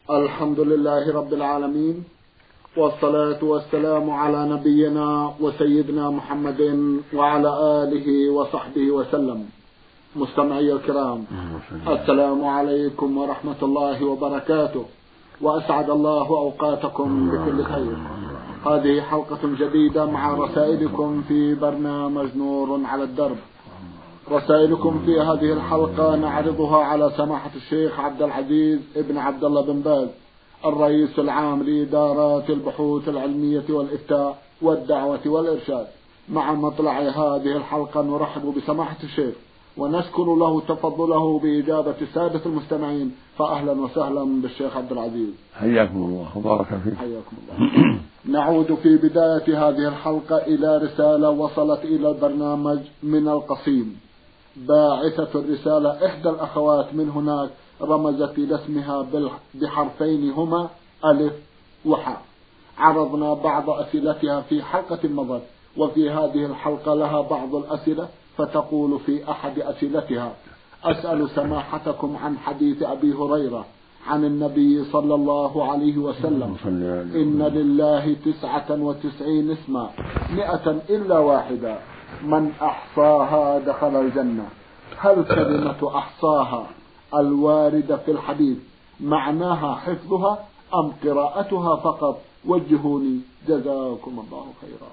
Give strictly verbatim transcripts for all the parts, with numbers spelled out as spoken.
الحمد لله رب العالمين، والصلاة والسلام على نبينا وسيدنا محمد وعلى آله وصحبه وسلم. مستمعي الكرام، السلام عليكم ورحمة الله وبركاته، وأسعد الله أوقاتكم بكل خير. هذه حلقة جديدة مع رسائلكم في برنامج نور على الدرب. رسائلكم في هذه الحلقة نعرضها على سماحة الشيخ عبد العزيز ابن عبد الله بن باز، الرئيس العام لإدارات البحوث العلمية والإفتاء والدعوة والإرشاد. مع مطلع هذه الحلقة نرحب بسماحة الشيخ ونشكر له تفضله بإجابة السادة المستمعين، فأهلا وسهلا بالشيخ عبد العزيز. حياكم الله وبارك فيك. حياكم الله. نعود في بداية هذه الحلقة إلى رسالة وصلت إلى البرنامج من القصيم. باعثة الرسالة إحدى الأخوات من هناك رمزت إلى اسمها بحرفين هما ألف وحاء. عرضنا بعض أسئلتها في حلقة مضت، وفي هذه الحلقة لها بعض الأسئلة، فتقول في أحد أسئلتها: أسأل سماحتكم عن حديث أبي هريرة عن النبي صلى الله عليه وسلم: إن لله تسعة وتسعين اسما مئة إلا واحدة، من أحصاها دخل الجنة. هل كلمة أحصاها الواردة في الحديث معناها حفظها أم قراءتها فقط؟ وجهوني جزاكم الله خيرا.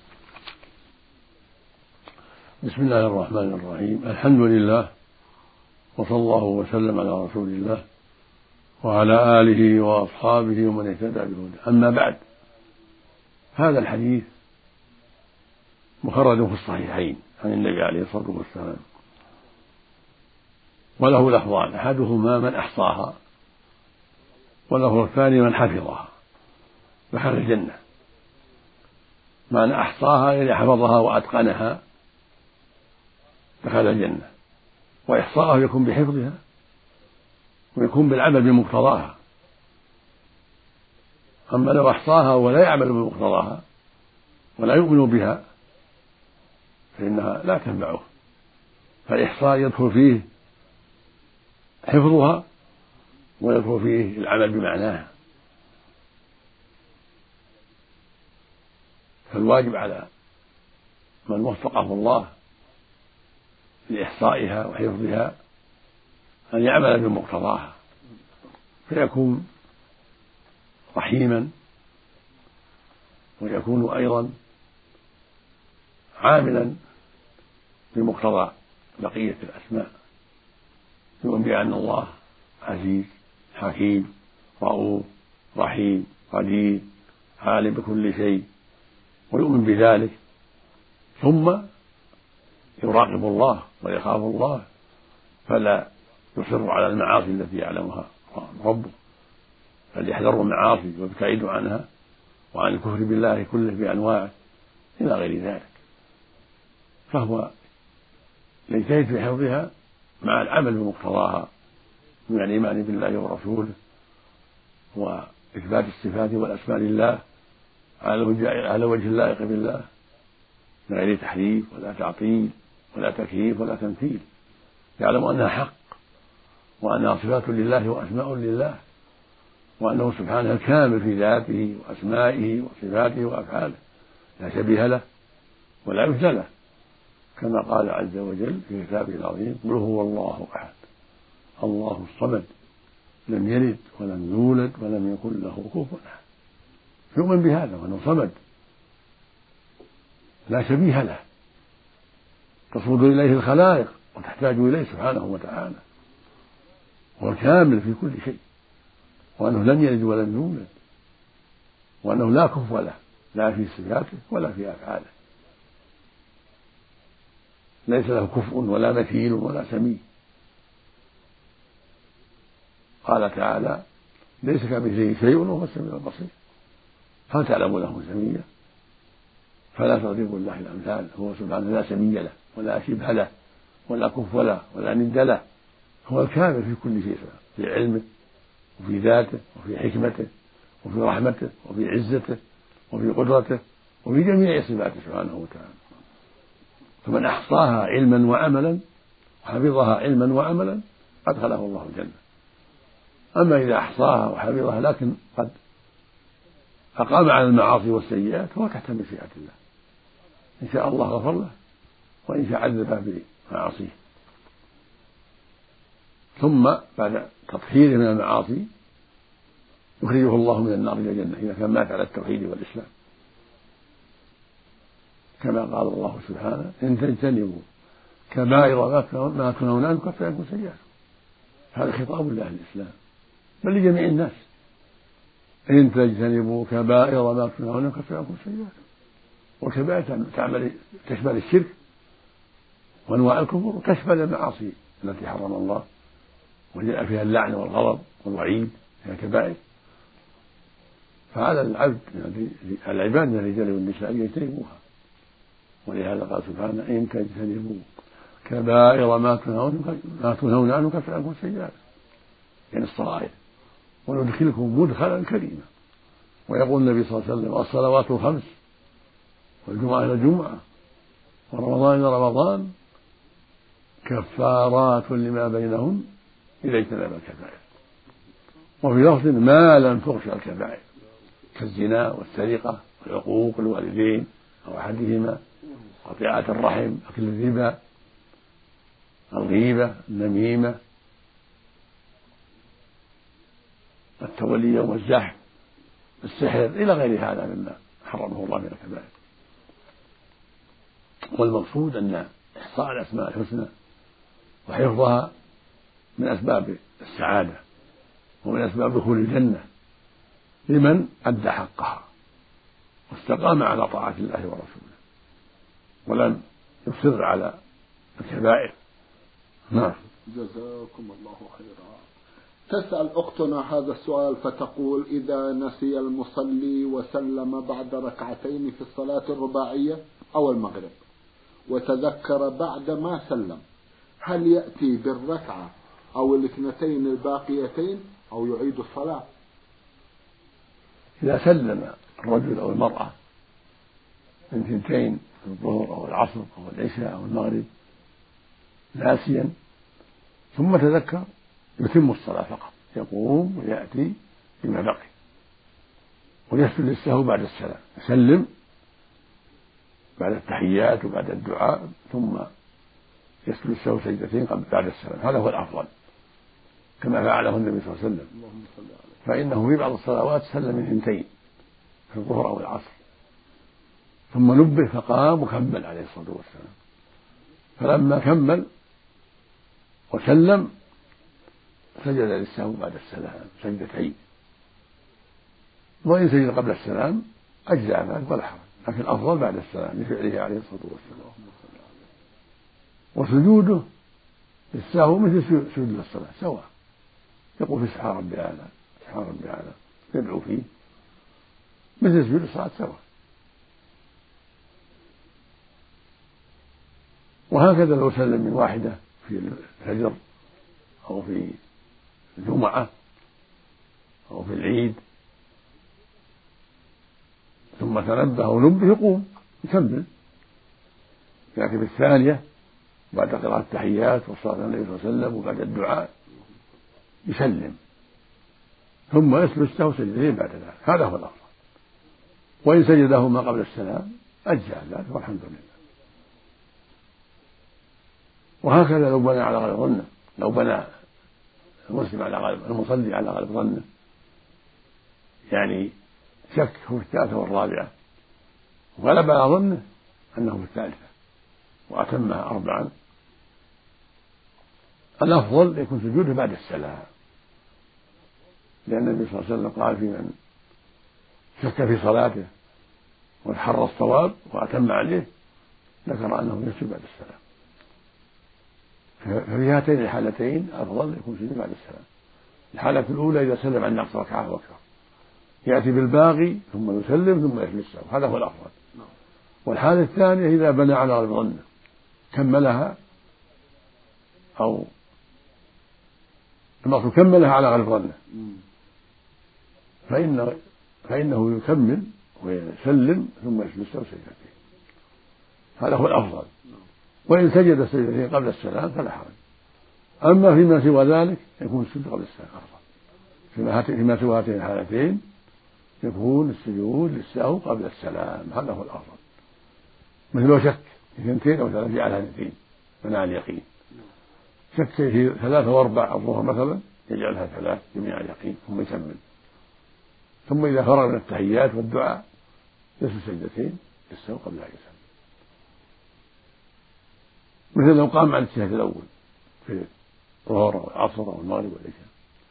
بسم الله الرحمن الرحيم. الحمد لله، وصلى الله وسلم على رسول الله وعلى آله وأصحابه ومن اهتدى بهداه. أما بعد، هذا الحديث مخرج في الصحيحين عن النبي عليه الصلاة والسلام، وله لفظان: أحدهما من أحصاها، واللفظ الثاني من حفظها دخل الجنة. من أحصاها يعني حفظها وأتقنها دخل الجنة، وإحصاءه يكون بحفظها ويكون بالعمل بمقتضاها. أما لو أحصاها ولا يعمل بمقتضاها ولا يؤمن بها فإنها لا تنفعه. فالإحصاء يدخل فيه حفظها ويدخل فيه العمل بمعناها. فالواجب على من وفقه الله لإحصائها وحفظها أن يعمل بمقتضاها، فيكون رحيما، ويكون أيضا عاملا بمقتضى بقية الأسماء، يؤمن بأن الله عزيز حكيم رؤوف رحيم قدير عالم بكل شيء، ويؤمن بذلك، ثم يراقب الله ويخاف الله، فلا يصر على المعاصي التي يعلمها ربه، بل يحذر المعاصي ويبتعد عنها وعن الكفر بالله كله بأنواعه إلى غير ذلك. فهو يجتهد في حفظها مع العمل بمقتضاها من الإيمان بالله ورسوله وإثبات الصفات والأسماء لله على وجه اللائق بالله من غير تحريف ولا تعطيل ولا تكييف ولا تمثيل. يعلم أنها حق، وأنها صفات لله وأسماء لله، وأنه سبحانه الكامل في ذاته وأسمائه وصفاته وأفعاله، لا شبيه له ولا مثل له، كما قال عز وجل في كتابه العظيم: قل هو الله أحد الله الصمد لم يلد ولم يولد ولم يكن له كفوا أحد. يؤمن بهذا، وأنه صمد لا شبيه له، تصمد إليه الخلائق وتحتاج إليه سبحانه وتعالى، هو الكامل في كل شيء، وأنه لم يلد ولم يولد، وأنه لا كفو له لا في صفاته ولا في أفعاله، ليس له كفء ولا مثيل ولا سمي. قال تعالى: ليس كمثله شيء وهو السميع البصير. هل تعلم له سميا؟ فلا تضربوا الله الأمثال، هو سبحانه لا سمي له ولا شبه له ولا كفو له ولا ند له، هو الكامل في كل شيء، في علمه وفي ذاته وفي حكمته وفي رحمته وفي عزته وفي قدرته وفي جميع صفاته سبحانه وتعالى. فمن أحصاها علما وعملا وحفظها علما وعملا أدخله الله الجنة. أما إذا أحصاها وحفظها لكن قد أقام على المعاصي والسيئات فهو تحت مشيئة الله، إن شاء الله غفر له وإن شاء عذبه بمعاصيه. ثم بعد تطهيره من المعاصي يخرجه الله من النار إلى الجنة إذا كان مات على التوحيد والإسلام، كما قال الله سبحانه: إن تجتنبوا كبائر ما تنهون عنه نكفر عنكم سيئاتكم. هذا خطاب لأهل الإسلام بل لجميع الناس: إن تجتنبوا كبائر ما تنهون عنه نكفر عنكم سيئاتكم. والكبائر تعمل تشمل الشرك وأنواع الكفر وتشمل المعاصي التي حرم الله وجاء فيها اللعن والغضب والوعيد، هي كبائر. فعلى العبد العباد من الرجال والنساء أن يجتنبوها، ولهذا قال سبحانه: إن تجتنبوا كبائر ما تنهون عنه نكفر عنكم سيئاتكم، يعني الصغائر، وندخلكم مدخلا كريما. ويقول النبي صلى الله عليه وسلم: الصلوات الخمس والجمعة إلى الجمعة ورمضان إلى رمضان كفارات لما بينهن إذا اجتنب الكبائر. وفي لفظ: ما لم تغش الكبائر، كالزنا والسرقة والعقوق الوالدين أو أحدهما، قطيعة الرحم، أكل الربا، الغيبة، النميمة، التولي يوم الزحف، السحر، إلى غير هذا مما حرمه الله من الكبائر. والمقصود أن إحصاء الأسماء الحسنى وحفظها من أسباب السعادة ومن أسباب دخول الجنة لمن أدى حقها واستقام على طاعة الله ورسوله ولم يصر على الكبائر. نعم. جزاكم الله خيرا. تسأل أختنا هذا السؤال فتقول: إذا نسي المصلي وسلم بعد ركعتين في الصلاة الرباعية أو المغرب وتذكر بعد ما سلم، هل يأتي بالركعة أو الاثنتين الباقيتين أو يعيد الصلاة؟ إذا سلم الرجل أو المرأة من ثنتين الظهر أو العصر أو العشاء أو المغرب ناسيا ثم تذكر يتم الصلاة فقط، يقوم ويأتي بما بقي ويسجد للسهو بعد السلام، يسلم بعد التحيات وبعد الدعاء ثم يسجد للسهو سجدتين بعد السلام. هذا هو الأفضل كما فعله النبي صلى الله عليه وسلم، فإنه في بعض الصلوات سلم من ثنتين في الظهر أو العصر ثم نبه فقام وكمل عليه الصلاة والسلام، فلما كمل وسلم سجد للسهو بعد السلام سجدتين، وإن سجد قبل السلام أجزاء ذلك ولا حرج، لكن الأفضل بعد السلام لفعله عليه الصلاة والسلام. وسجوده للسهو مثل سجود للصلاة سواء، يقول في سبحان ربي الأعلى سبحان ربي الأعلى يدعو فيه مثل سجود الصلاة سواء. وهكذا لو سلم من واحدة في الفجر أو في الجمعة أو في العيد ثم تنبه ونبه يقوم يكمل، لكن في الثانية بعد قراءة التحيات والصلاة على النبي صلى الله عليه وسلم وبعد الدعاء يسلم ثم يسجد السهو سجدتين بعد ذلك، هذا هو الأفضل. وإن سجدهما قبل السلام أجزاء ذلك والحمد لله. وهكذا لو بنى على غالب ظنه، لو بنى المسلم على غالب المصلي على غالب ظنه، يعني شك في الثالثة والرابعة وغلب على ظنه أنه في الثالثة وأتمها أربعا، الأفضل يكون سجوده بعد السلام، لأن النبي صلى الله عليه وسلم قال في من شك في صلاته وتحرى الصواب وأتم عليه ذكر أنه يسجد بعد السلام. ففي هاتين الحالتين أفضل يكون سجود بعد السلام. الحالة الأولى إذا سلم عن نقص ركعة وأكثر يأتي بالباقي ثم يسلم ثم يسجد السهو، هذا هو الأفضل. والحالة الثانية إذا بنى على غالب ظنه كملها أو المقصود كملها على غالب ظنه فإنه فإنه يكمل ويسلم ثم يسجد السهو سجدتين، هذا هو الأفضل. وإن سجد السجدتين قبل السلام فلا حرج، أما فيما سوى ذلك يكون السجود قبل السلام أفضل. فيما سوى هاتين الحالتين يكون السجود للسهو قبل السلام، هذا هو الأفضل. مثل لو شك اثنتين أو ثلاثة جعلها اثنتين منع اليقين، شك في ثلاثة وأربع الظهر مثلا يجعلها ثلاث جميع اليقين ثم يكمل. ثم إذا فرغ من التحيات والدعاء يسجد سجدتين للسهو قبل أن يسلم. مثل لو قام عن الشهادة الأول في الظهر أو العصر أو المغرب والعشاء،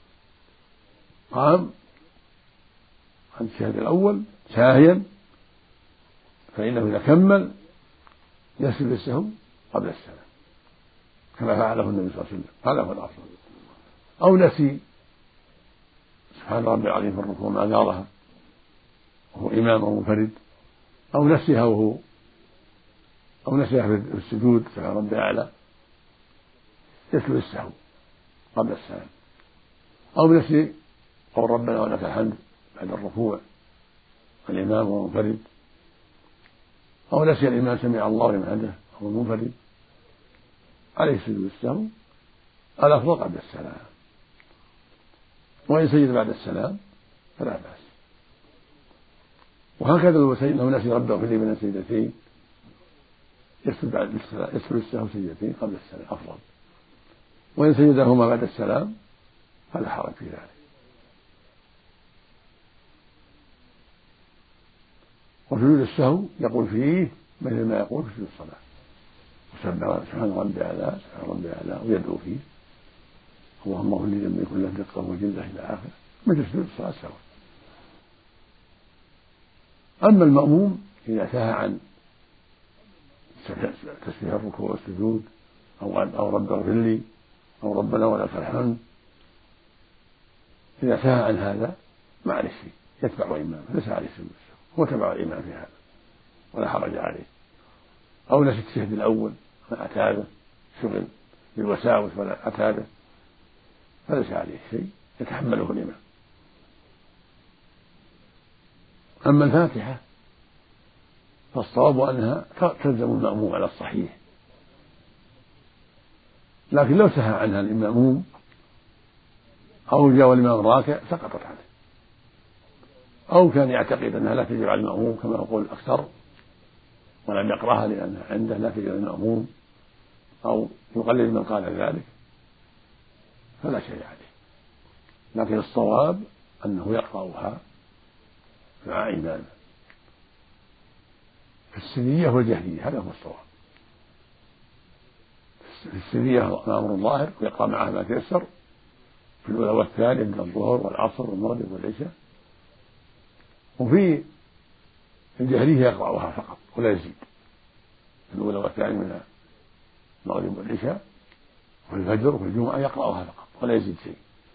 قام عن الشهادة الأول ساهيا، فإنه إذا كمل يسجد للسهو قبل السلام كما فعله النبي صلى الله عليه وسلم، هذا هو الأفضل. أو نسي سبحان ربي العظيم في الركوع ما قالها وهو إمام أو منفرد، أو نسيها وهو أو نسيها في السجود سبحان ربي الأعلى يسجد للسهو قبل السلام. أو نسي قول ربنا ولك الحمد بعد الركوع الإمام وهو منفرد، أو نسي الإمام سمع الله لمن حمده وهو منفرد، عليه سجود السهو الأفضل قبل السلام. وإن سجد بعد السلام فلا بأس. وهكذا لو نسي ربه في من السجدتين يسجد بعد السلام يسجد السهو سجدتين قبل السلام أفضل. وإن سجدهما بعد السلام فلا حرج في ذلك. وسجود السهو يقول فيه مثل ما يقول في سجود الصلاة، سبحان ربي أعلى سبحان ربي أعلى، ويدعو فيه اللهم اغفر لي ذنبي كله دقة وجلة إلى آخره، مثل سجود الصلاة سواء. أما المأموم إذا سهى عن تسبيح الركوع والسجود أو أو رب اغفر لي أو ربنا ولك الحمد، إذا سهى عن هذا ما عليه شيء، يتبع إمامه ليس عليه سجود السهو، هو تبع الإمام في هذا ولا حرج عليه. أو نسي التشهد الأول ما أتابه شغل بالوساوس ولا أتابه فليس عليه شيء، يتحمله الإمام. أما الفاتحة فالصواب أنها تلزم المأموم على الصحيح، لكن لو سهى عنها الإمام أو جاء الإمام راكع سقطت عنه، أو كان يعتقد أنها لا تجب على المأموم كما يقول الأكثر ولم يقرأها لأنها عنده لا تجب على المأموم، أو يقلد من قال ذلك فلا شيء عليه. لكن الصواب أنه يقرأها مع إمامه في السرية والجهرية، هذا هو الصواب. في السرية أمر ظاهر ويقرأ معها ما تيسر في الأولى والثانية من الظهر والعصر والمغرب والعشاء، وفي الجهرية يقرأها فقط ولا يزيد في الأولى والثانية من المغرب والعشاء، وفي الفجر وفي الجمعة يقرأها فقط ولا يزيد شيء.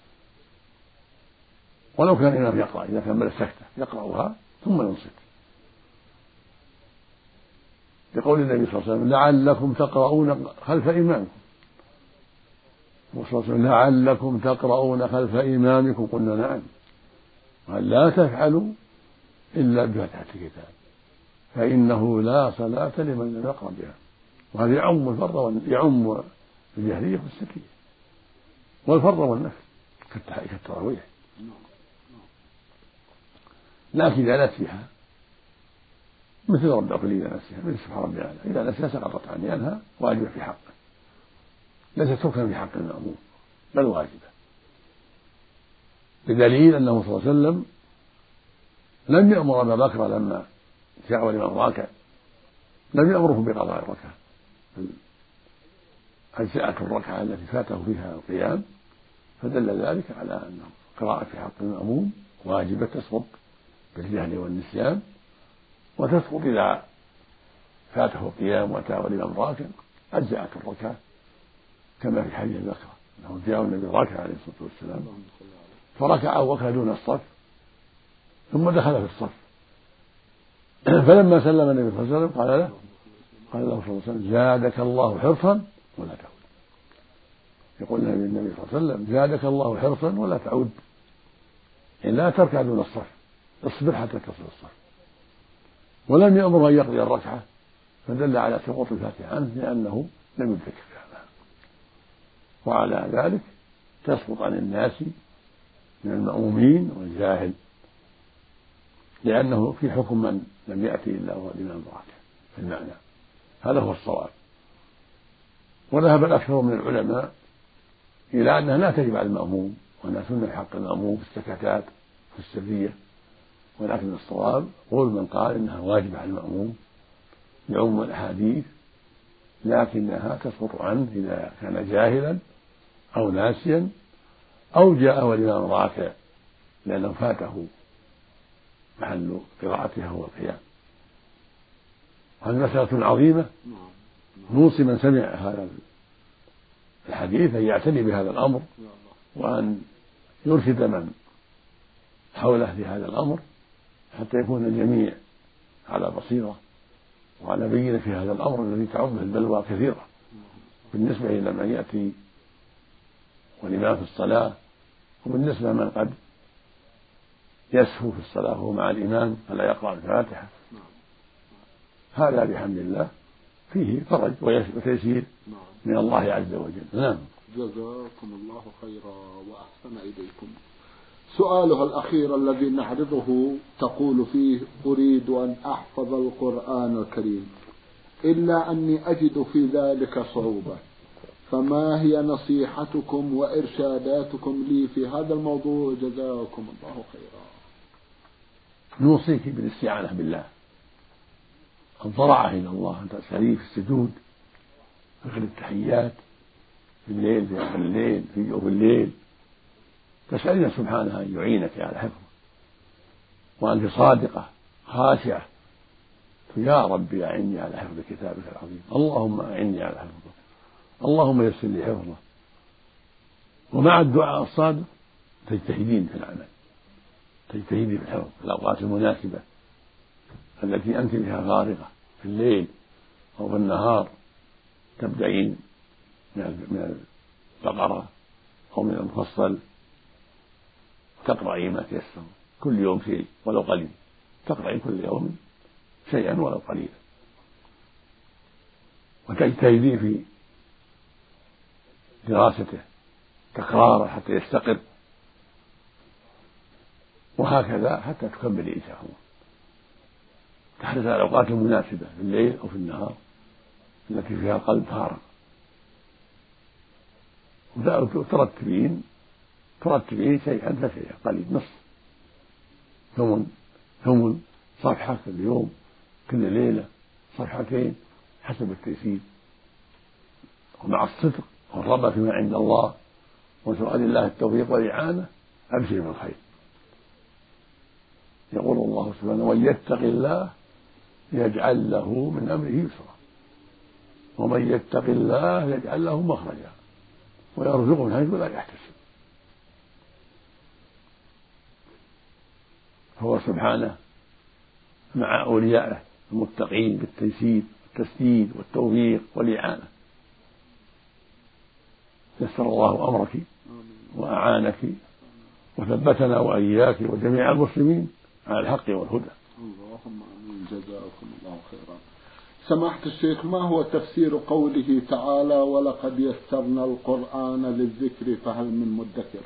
ولو كان الإمام يقرأ إذا كمل السكتة يقرأها ثم ينصت، لقول النبي صلى الله عليه وسلم لعلكم تقرؤون خلف إمامكم، وصلى الله عليه وسلم لعلكم تقرؤون خلف إمامكم، قلنا نعم، قال لا تفعلوا إلا بفتحة الكتاب فإنه لا صلاة لمن لم يقرأ بها. وهذا يعم الفرض يعم الجهرية والسرية والفرض والنفل كالتراويح. لكن إذا نسيها مثل رب اغفر لي إذا نسيها مثل سبحان ربي الأعلى إذا نسيها سقطت عنه لأنها واجبة في حقه، ليست ركنا في حق المأموم بل واجبة، بدليل أنه صلى الله عليه وسلم لم يأمر أبا بكر لما جاء الإمام راكع لم يأمره بقضاء الركعة، أجزأته الركعة التي فاته فيها القيام، فدل ذلك على أن القراءة في حق المأموم واجبة تسقط بالجهل والنسيان، وتسقط إذا فاته القيام وأتاه الإمام راكع أجزأته الركعة، كما في حديث بكر أنه جاء النبي راكع عليه الصلاة والسلام فركع أبو بكر دون الصف ثم دخل في الصف، فلما سلم النبي صلى الله عليه وسلم قال له قال له صلى الله عليه وسلم زادك الله حرصا ولا تعود. يقول النبي صلى الله عليه وسلم زادك الله حرصا ولا تعود، يعني لا تركع دون الصف، اصبر حتى تصل الصف. ولم يأمر أن يقضي الركعة، فدل على سقوط الفاتحة عنه لأنه لم يدرك فيها. وعلى ذلك تسقط عن الناس من المأمومين والجاهل، لأنه في حكم من لم يأتي إلا هو الإمام الراتب في المعنى. هذا هو الصواب. وذهب الأكثر من العلماء إلى أنها لا تجب على المأموم، وأنها سنة حق المأموم في السكتات في السرية، ولكن الصواب قول من قال إنها واجبة على المأموم لعموم الأحاديث، لكنها تسقط عنه إذا كان جاهلا أو ناسيا أو جاء والإمام راكع لأنه فاته محل قراءتها هو القيام. هذه مسألة عظيمة، نوصي من سمع هذا الحديث أن يعتني بهذا الأمر، وأن يرشد من حوله في هذا الأمر، حتى يكون الجميع على بصيرة وعلى بينة في هذا الأمر الذي تعمه البلوى كثيرة بالنسبة إلى من يأتي والإمام في الصلاة، وبالنسبة من قد يسهو في الصلاة وهو مع الإمام فلا يقرأ الفاتحة. هذا بحمد الله فيه فرج وتيسير من الله عز وجل. نعم. جزاكم الله خيرا وأحسن إليكم. سؤالها الأخير الذي نعرضه تقول فيه: أريد أن أحفظ القرآن الكريم إلا أني أجد في ذلك صعوبة، فما هي نصيحتكم وإرشاداتكم لي في هذا الموضوع؟ جزاكم الله خيرا. نوصيك بالاستعانة بالله، الضراعة إلى الله، أن تسأليه في السجود في آخر التحيات، في الليل في آخر الليل في جوف الليل، تسألين سبحانه أن يعينك على حفظه، وأنت صادقة خاشعة يا ربي أعني على حفظ كتابك العظيم، اللهم أعني على حفظه، اللهم يسر لي حفظه. ومع الدعاء الصادق تجتهدين في العمل، تجتهدي في الحفظ في الأوقات المناسبة التي أنت بها غارقة، في الليل أو في النهار، تبدأين من البقرة أو من المفصل، تقرأي ما تيسر كل يوم شيء ولو قليل، تقرأي كل يوم شيئا ولو قليلا، وتجتهدي في دراسته تكراره حتى يستقر، وهكذا حتى تكملي إن شاء الله. تحرص على الأوقات المناسبة في الليل أو في النهار التي فيها القلب فارغ، وترتبين ترتبين شيئا فشيئا قليل، نصف ثمن ثمن صفحة كل يوم، كل ليلة صفحتين حسب التيسير، ومع الصدق والرغبة فيما عند الله وسؤال الله التوفيق والإعانة أبشر بالخير. يقول الله سبحانه: ومن يتق الله يجعل له من أمره يسرا، ومن يتق الله يجعل له مخرجا ويرزقه من حيث لا يحتسب. فهو سبحانه مع أوليائه المتقين بالتيسير والتسديد والتوفيق والإعانة. يسر الله أمرك وأعانك وثبتنا وإياك وجميع المسلمين على الحق والهدى. اللهم آمين. جزاكم الله خيرا. سماحة الشيخ، ما هو تفسير قوله تعالى: ولقد يسرنا القرآن للذكر فهل من مدكر؟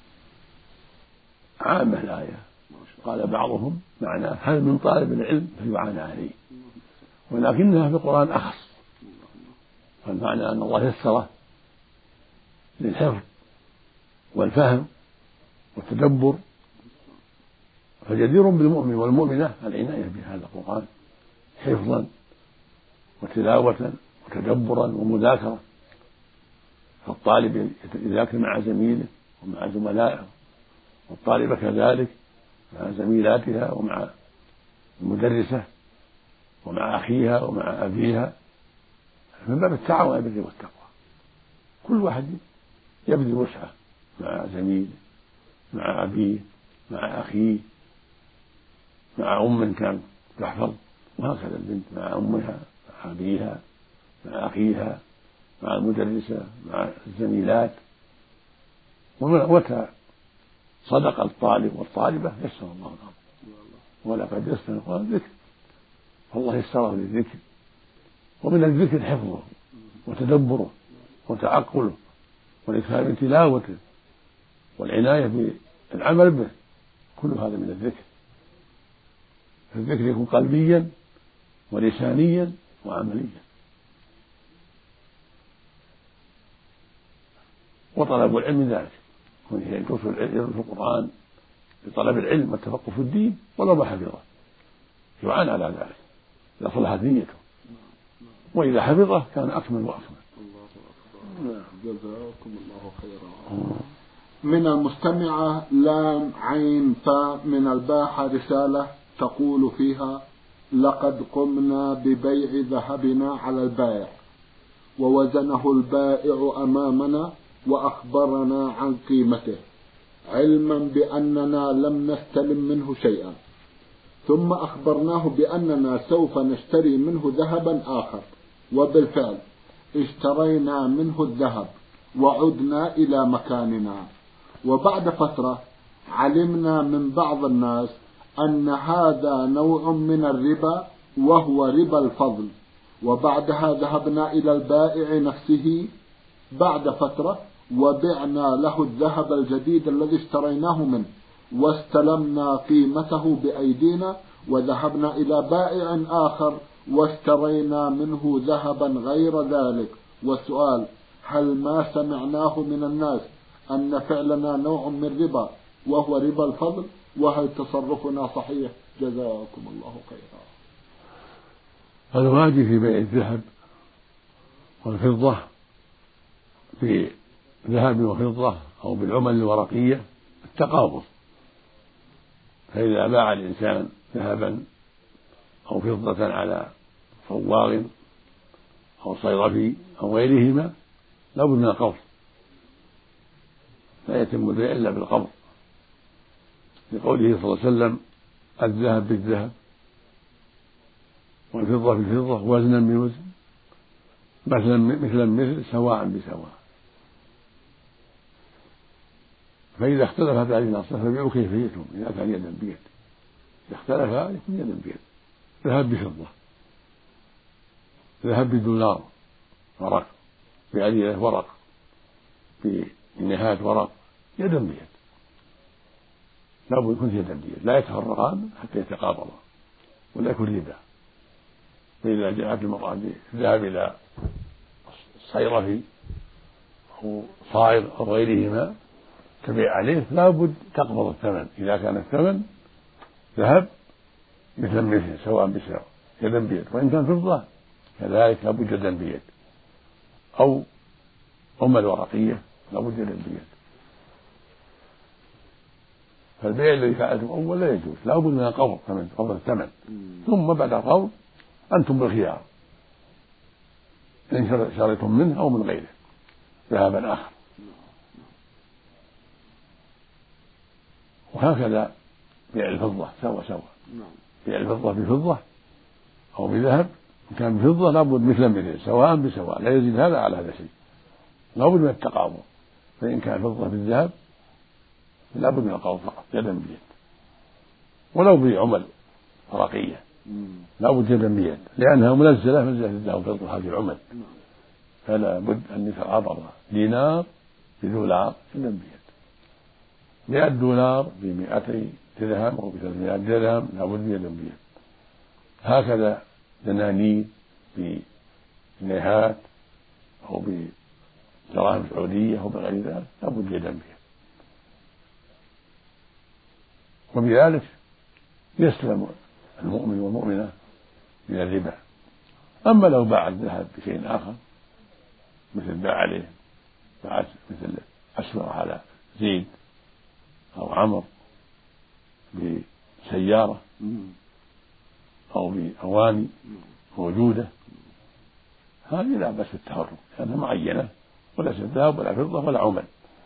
عامة الآية، قال بعضهم معناه هل من طالب العلم فيعان عليه، ولكنها في القرآن أخص، فالمعنى أن الله يسره للحفظ والفهم والتدبر، فجدير بالمؤمن والمؤمنة العناية بهذا القرآن حفظا وتلاوة وتدبرا ومذاكرة. فالطالب يذاكر مع زميله ومع زملائه، والطالبة كذلك مع زميلاتها ومع المدرسة ومع أخيها ومع أبيها، من باب التعاون على البر والتقوى. كل واحد يبذل وسعه مع زميله، مع أبيه، مع أخيه، مع أم كان تحفظ، وهكذا البنت مع أمها، مع أبيها، مع أخيها، مع المدرسة، مع الزميلات. ومتى صدق الطالب والطالبة يسر الله الأمر. ولقد يسر القرآن ذكر، فالله يسره للذكر، ومن الذكر حفظه وتدبره وتعقله والإكثار من تلاوته والعناية العمل به، كل هذا من الذكر. الذكر يكون قلبيا ولسانيا وعمليا. وطلب العلم من ذلك، يدرس القرآن لطلب العلم والتفقه في الدين ولو ما حفظه، يعان على ذلك إذا صلحت نيته، وإذا حفظه كان أكمل وأكمل. جزاكم الله خيرا. من المستمعة لام عين فاء من الباحة رسالة تقول فيها: لقد قمنا ببيع ذهبنا على البائع، ووزنه البائع أمامنا وأخبرنا عن قيمته، علما بأننا لم نستلم منه شيئا، ثم أخبرناه بأننا سوف نشتري منه ذهبا آخر، وبالفعل اشترينا منه الذهب وعدنا إلى مكاننا. وبعد فترة علمنا من بعض الناس أن هذا نوع من الربا وهو ربا الفضل، وبعدها ذهبنا إلى البائع نفسه بعد فترة وبعنا له الذهب الجديد الذي اشتريناه منه، واستلمنا قيمته بأيدينا، وذهبنا إلى بائع آخر واشترينا منه ذهبا غير ذلك. والسؤال: هل ما سمعناه من الناس أن فعلنا نوع من ربا وهو ربا الفضل؟ وهل تصرفنا صحيح؟ جزاكم الله خيرا. الواجب في بيع الذهب والفضة بذهب وفضة أو بالعمل الورقية التقابض، فإذا باع الإنسان ذهبا أو فضة على صواغ أو صيرفي أو غيرهما لابد من القبض، لا يتم البيع إلا بالقبض، لقوله صلى الله عليه وسلم: الذهب بالذهب والفضة بالفضة وزنا بوزن مثلا مثلا مثل سواء بسواء. فإذا اختلفت هذه الأصناف فبيعوا كيفيتهم إذا كان يدا بيد، إذا اختلف يكون يدا بيد. ذهب بفضة، ذهب بدولار ورق، بعديلة ورق، بنهاية ورق، يدا بيد، لا بد يكون يدا بيد، لا يتفرقان حتى يتقابضا ولا يكون ربا. فإذا جاءت المرأة ذهب إلى الصيرفي أو صائر أو غيرهما تبيع عليه لا بد تقبض الثمن، إذا كان الثمن ذهب مثل مثل سواء بسواء يدا بيد، وإن كان فضة كذلك لا بد يدا بيد، أو عمل ورقية لا بد يدا بيد. فالبيع الذي فعلته أول لا يجوز، لا بد من القبض، ثمن قبض الثمن، ثم بعد القبض أنتم بالخيار إن شريتم منه أو من غيره ذهبا آخر. وهكذا بيع الفضة سوا سوا، بيع الفضة بفضة أو بذهب، إن كان بفضة لابد مثل مثل سواء بسواء، لا يزيد هذا على هذا شيء، لابد من التقابض. فإن كان فضة بالذهب لابد من القبض فقط يدا بيد، ولو بعمل ورقية لابد يدا بيد، لأنها منزلة منزلة الذهب والفضة هذه العمل، فلا بد أن يتقابض دينار بدولار يدا بيد، مئة دولار بمئتي درهم أو بثلاثمائة درهم لابد يدا بيد. هكذا دنانير بجنيهات أو بدراهم سعودية أو بغير ذلك لابد يدا بيد، وبذلك يسلم المؤمن والمؤمنة من الربا. أما لو باع الذهب بشيء آخر مثل باع عليه مثل أسمر على زيد أو عمر بسيارة أو بأواني موجودة، هذه لا بأس بالتهرب لأنها معينة وليست ذهب ولا فضة ولا عمل،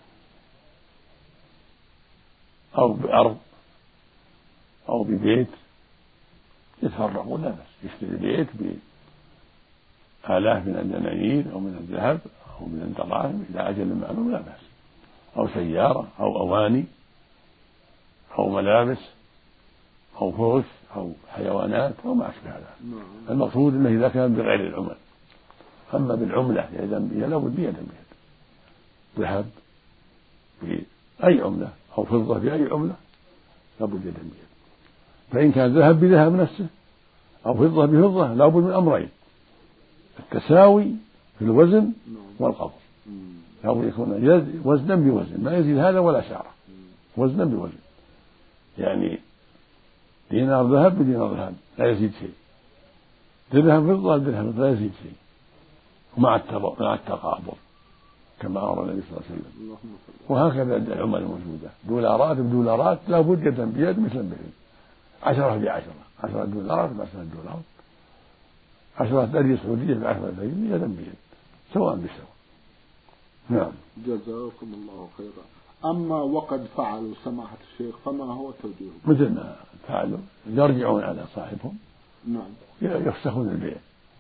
أو بأرض أو ببيت يتفرقون لا بأس، يشتري بيت بآلاف من الدنانير أو من الذهب أو من الدراهم إلى أجل معلوم لا بأس، أو سيارة أو أواني أو ملابس أو فرش أو حيوانات أو ما أشبه ذلك. المقصود أنه إذا كان بغير العمل. أما بالعملة يدا بيد لا بد يدا بيد، ذهب بأي عملة أو فضة بأي عملة لابد يدا بيد. فإن كان ذهب بذهب نفسه أو فضة بفضة لابد من أمرين: التساوي في الوزن والقبض، لابد يكون وزنا بوزن، ما يزيد هذا ولا شعرة، وزنا بوزن. يعني دينار ذهب بدينار ذهب لا يزيد شيء، درهم فضة بدرهم لا يزيد شيء، ومع التقابض كما أمر النبي صلى الله عليه وسلم. وهكذا العمل الموجودة، دولارات بدولارات لا بد يدا بيد مثلا بيد، عشرة بعشرة، عشرة دولارات بعشرة دولارات، عشرة درهم سعودية بعشرة درهم يدا بيد سواء بسواء. نعم. جزاكم الله خيرا. أما وقد فعلوا سماحة الشيخ فما هو توجيهه؟ مثل ما فعلوا يرجعون على صاحبهم، نعم، يفسخون البيع،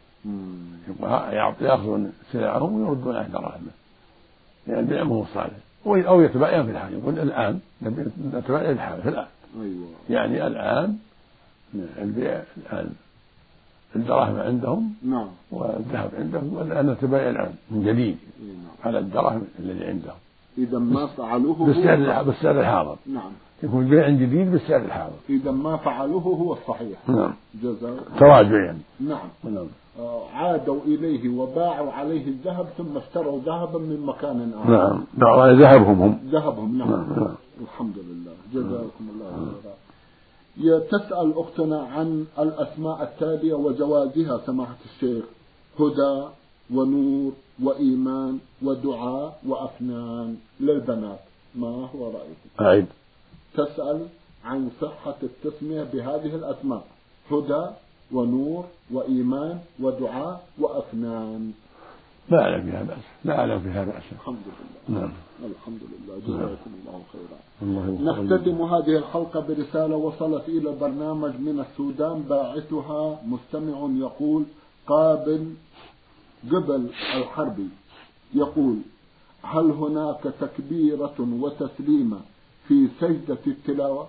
يأخذون سلعهم ويردون على دراهمه، يعني البيع ما هو صالح، أو يتباين في الحال، يقول الآن نتباين في الحال في الآن. أيوة. يعني الآن البيع الآن الدراهم عندهم، نعم، والذهب عندهم، والآن نتباين الآن من جديد، نعم، على الدراهم الذي عندهم. إذا ما فعلوه بالسعر بالسعر الحاضر، نعم، يكون بيع جديد بالسعر الحاضر. إذا ما فعلوه هو الصحيح. نعم. جزاء تراجع يعني. نعم. نعم. آه عادوا إليه وباعوا عليه الذهب ثم اشتروا ذهبا من مكان آخر. نعم. باعوا ذهبهم هم. ذهبهم نعم. نعم. نعم. الحمد لله. جزاكم الله خيرا. تسأل أختنا عن الأسماء التالية وجوازها سماحة الشيخ: هدى ونور وإيمان ودعاء وأفنان للبنات، ما هو رأيكم؟ أعيد. تسأل عن صحة التسمية بهذه الأسماء: هدى ونور وإيمان ودعاء وأفنان. لا أعلم فيها بأس، لا أعلم فيها بأس. الحمد لله. نعم. الحمد لله. جزاكم الله خيرا. الله نختتم هذه الحلقة برسالة وصلت إلى البرنامج من السودان، باعثها مستمع يقول: قابل قبل الحربي، يقول: هل هناك تكبيرة وتسليمة في سجدة التلاوة؟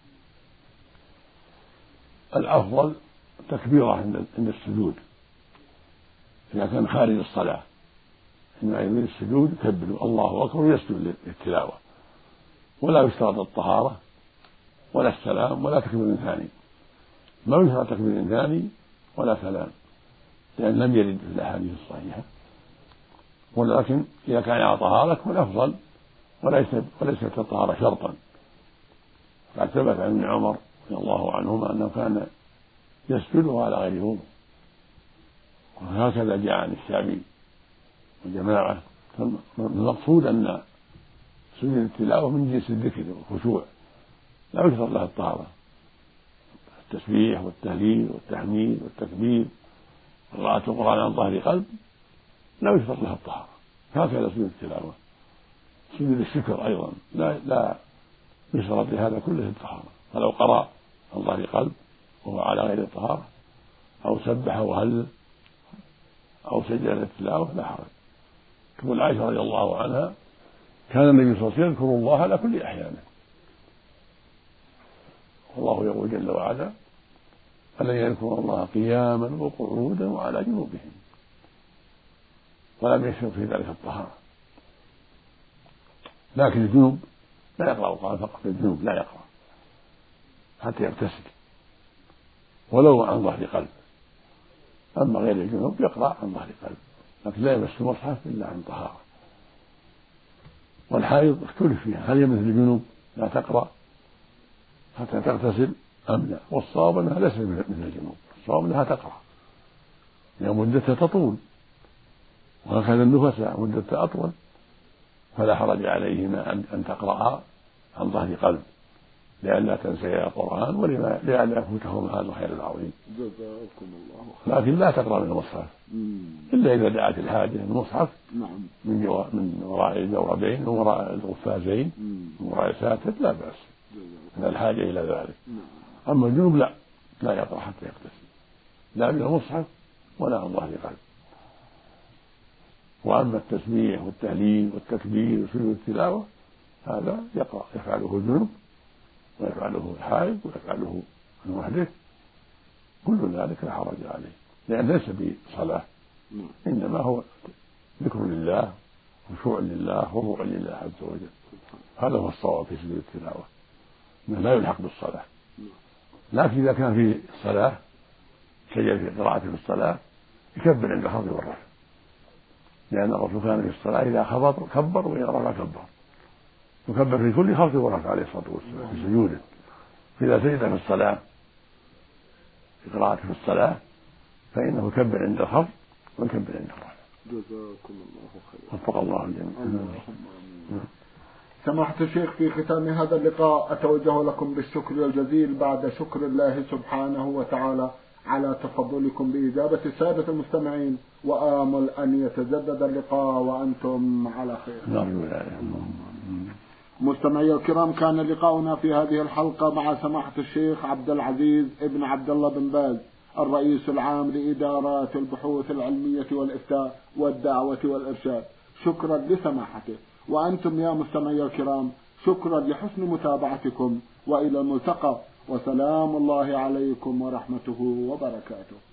الأفضل تكبيرة عند السجود إذا كان خارج الصلاة، إنما يريد السجود يكبر الله أكبر ويسجد للتلاوة، ولا يشترط الطهارة ولا السلام ولا تكبير ثاني، ما يشترط تكبير ثاني ولا سلام، لأن لم يرد في الأحاديث الصحيحة. ولكن إذا كان على طهارة يكون أفضل، وليست الطهارة شرطا. قد ثبت عن ابن عمر رضي الله عنهما أنه كان يسجد على غير وضوء، وهكذا جاء عن الشعبي وجماعة. المقصود أن سجود التلاوة من جنس الذكر والخشوع، لا يشترط لها الطهارة، التسبيح والتهليل والتحميد والتكبير وقراءة القرآن عن ظهر قلب لا يشترط لها الطهارة. هكذا سجود التلاوة. سجود الشكر أيضا لا لا يشترط لهذا كله الطهارة، فلو قرأ عن ظهر قلب وهو على غير الطهارة أو سبح وهلل أو سجد للتلاوة لا حرج. تقول عائشة رضي الله عنها: كان النبي صلى الله عليه وسلم يذكر الله على كل أحيانه، والله يقول جل وعلا: ألن يذكروا الله قياما وقعودا وعلى جنوبهم، ولم يشرط في ذلك الطهارة. لكن الجنوب لا يقرأ القرآن فقط، الجنوب لا يقرأ حتى يغتسل ولو عن ظهر قلب، أما غير الجنوب يقرأ عن ظهر قلب، لكن لا يمس المصحف إلا عن طهارة. والحائض اختلف فيها: هل هي مثل الجنوب لا تقرأ حتى تغتسل أم لا؟ والصواب أنها ليست مثل الجنوب، الصواب أنها تقرأ لأن مدتها تطول، وهكذا النفساء مدتها أطول، فلا حرج عليهما أن تقرأ عن ظهر قلب لئلا تنسيا القرآن ولئلا يفوتهما هذا الخير العظيم. جزاكم الله خيرا. لكن لا تقرأ من المصحف إلا إذا دعت الحاجة. المصحف نعم من جو... من وراء الجوربين ووراء القفازين ووراء الساتر لا بأس من الحاجة إلى ذلك. نعم. أما الجنوب لا لا يقرأ حتى يغتسل، لا من المصحف ولا عن ظهر قلب. وأما التسبيح والتهليل والتكبير وسجود التلاوة هذا يقرأ، يفعله الجنوب ويفعله الحائض ويفعله المحدث، كل ذلك لا حرج عليه، لأن ليس بصلاة، إنما هو ذكر لله خشوع لله وخضوع لله عز وجل. هذا هو الصواب في سجود التلاوة، انه لا يلحق بالصلاة. لكن اذا كان في الصلاة شيء في قراءته في الصلاة يكبر عند الخفض والرفع، لأن الرسول كان في الصلاة إذا خفض كبر وإذا رفع كبر، يكبر في كل خفض ورفع عليه الصلاة والسلام في سجوده. فإذا سجد في الصلاة في قراءته في الصلاة فإنه يكبر عند الخفض ويكبر عند الرفع. جزاكم الله خيرا. وفق الله الجميع. سماحة الشيخ، في ختام هذا اللقاء أتوجه لكم بالشكر الجزيل بعد شكر الله سبحانه وتعالى على تفضلكم بإجابة السادة المستمعين، وآمل أن يتجدد اللقاء وأنتم على خير. مستمعي الكرام، كان لقاؤنا في هذه الحلقة مع سماحة الشيخ عبد العزيز ابن عبد الله بن باز، الرئيس العام لإدارات البحوث العلمية والإفتاء والدعوة والإرشاد. شكرا لسماحته. وأنتم يا مستمعي الكرام شكرا لحسن متابعتكم، وإلى الملتقى، وسلام الله عليكم ورحمته وبركاته.